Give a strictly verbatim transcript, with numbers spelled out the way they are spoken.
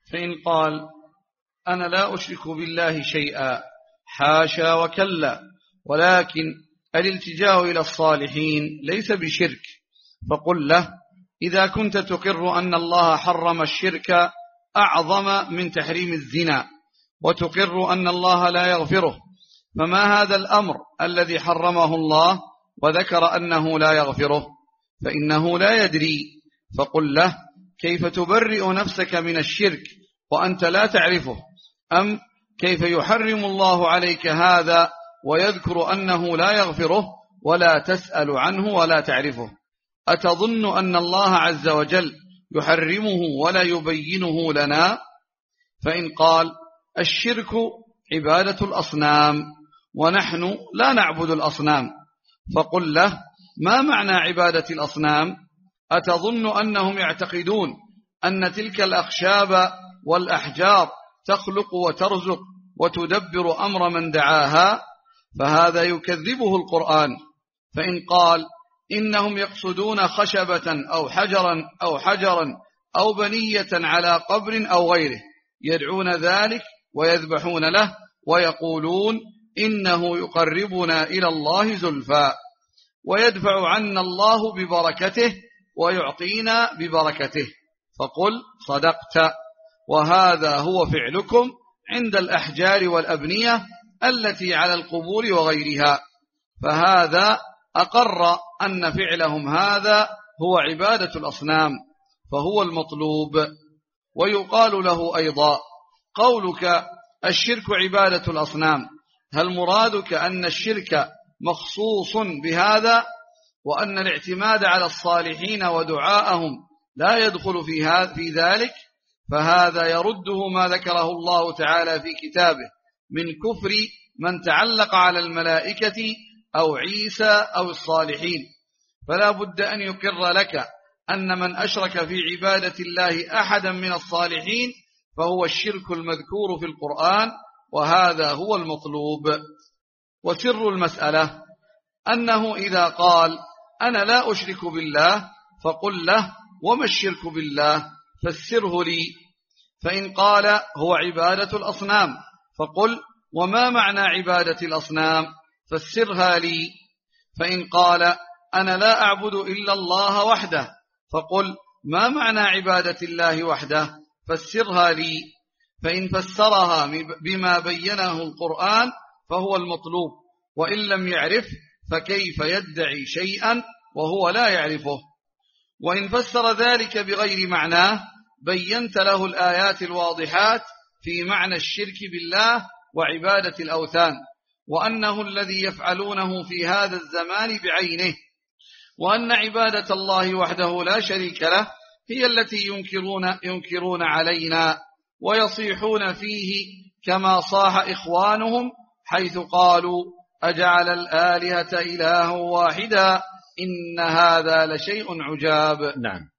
فإن قال أنا لا أشرك بالله شيئا حاشا وكلا، ولكن الالتجاء إلى الصالحين ليس بشرك، فقل له إذا كنت تقر أن الله حرم الشرك أعظم من تحريم الزنا، وتقر أن الله لا يغفره، فما هذا الأمر الذي حرمه الله وذكر أنه لا يغفره؟ فإنه لا يدري. فقل له كيف تبرئ نفسك من الشرك وأنت لا تعرفه؟ أم كيف يحرم الله عليك هذا ويذكر أنه لا يغفره ولا تسأل عنه ولا تعرفه؟ أتظن أن الله عز وجل يحرمه ولا يبينه لنا؟ فإن قال الشرك عبادة الأصنام ونحن لا نعبد الأصنام، فقل له ما معنى عبادة الأصنام؟ أتظن أنهم يعتقدون أن تلك الأخشاب والأحجار تخلق وترزق وتدبر أمر من دعاها؟ فهذا يكذبه القرآن. فإن قال إنهم يقصدون خشبة أو حجرا أو حجرا أو بنية على قبر أو غيره يدعون ذلك ويذبحون له ويقولون إنه يقربنا إلى الله زلفى ويدفع عنا الله ببركته ويعطينا ببركته، فقل صدقت، وهذا هو فعلكم عند الأحجار والأبنية التي على القبور وغيرها. فهذا أقر أن فعلهم هذا هو عبادة الأصنام، فهو المطلوب. ويقال له أيضا قولك الشرك عبادة الأصنام، هل مرادك أن الشرك مخصوص بهذا وأن الاعتماد على الصالحين ودعاءهم لا يدخل في هذا في ذلك؟ فهذا يرده ما ذكره الله تعالى في كتابه من كفر من تعلق على الملائكة أو عيسى أو الصالحين. فلا بد أن يقر لك أن من أشرك في عبادة الله أحدا من الصالحين فهو الشرك المذكور في القرآن، وهذا هو المطلوب. وسر المسألة أنه إذا قال أنا لا أشرك بالله فقل له وما الشرك بالله فسره لي. فإن قال هو عبادة الأصنام فقل وما معنى عبادة الأصنام فسرها لي. فإن قال أنا لا أعبد إلا الله وحده فقل ما معنى عبادة الله وحده فسرها لي. فإن فسرها بما بينه القرآن فهو المطلوب، وإن لم يعرف فكيف يدعي شيئا وهو لا يعرفه؟ وإن فسر ذلك بغير معناه بينت له الآيات الواضحات في معنى الشرك بالله وعبادة الأوثان، وأنه الذي يفعلونه في هذا الزمان بعينه، وأن عبادة الله وحده لا شريك له هي التي ينكرون, ينكرون علينا ويصيحون فيه كما صاح إخوانهم حيث قالوا أجعل الآلهة إله واحدا إن هذا لشيء عجاب. نعم.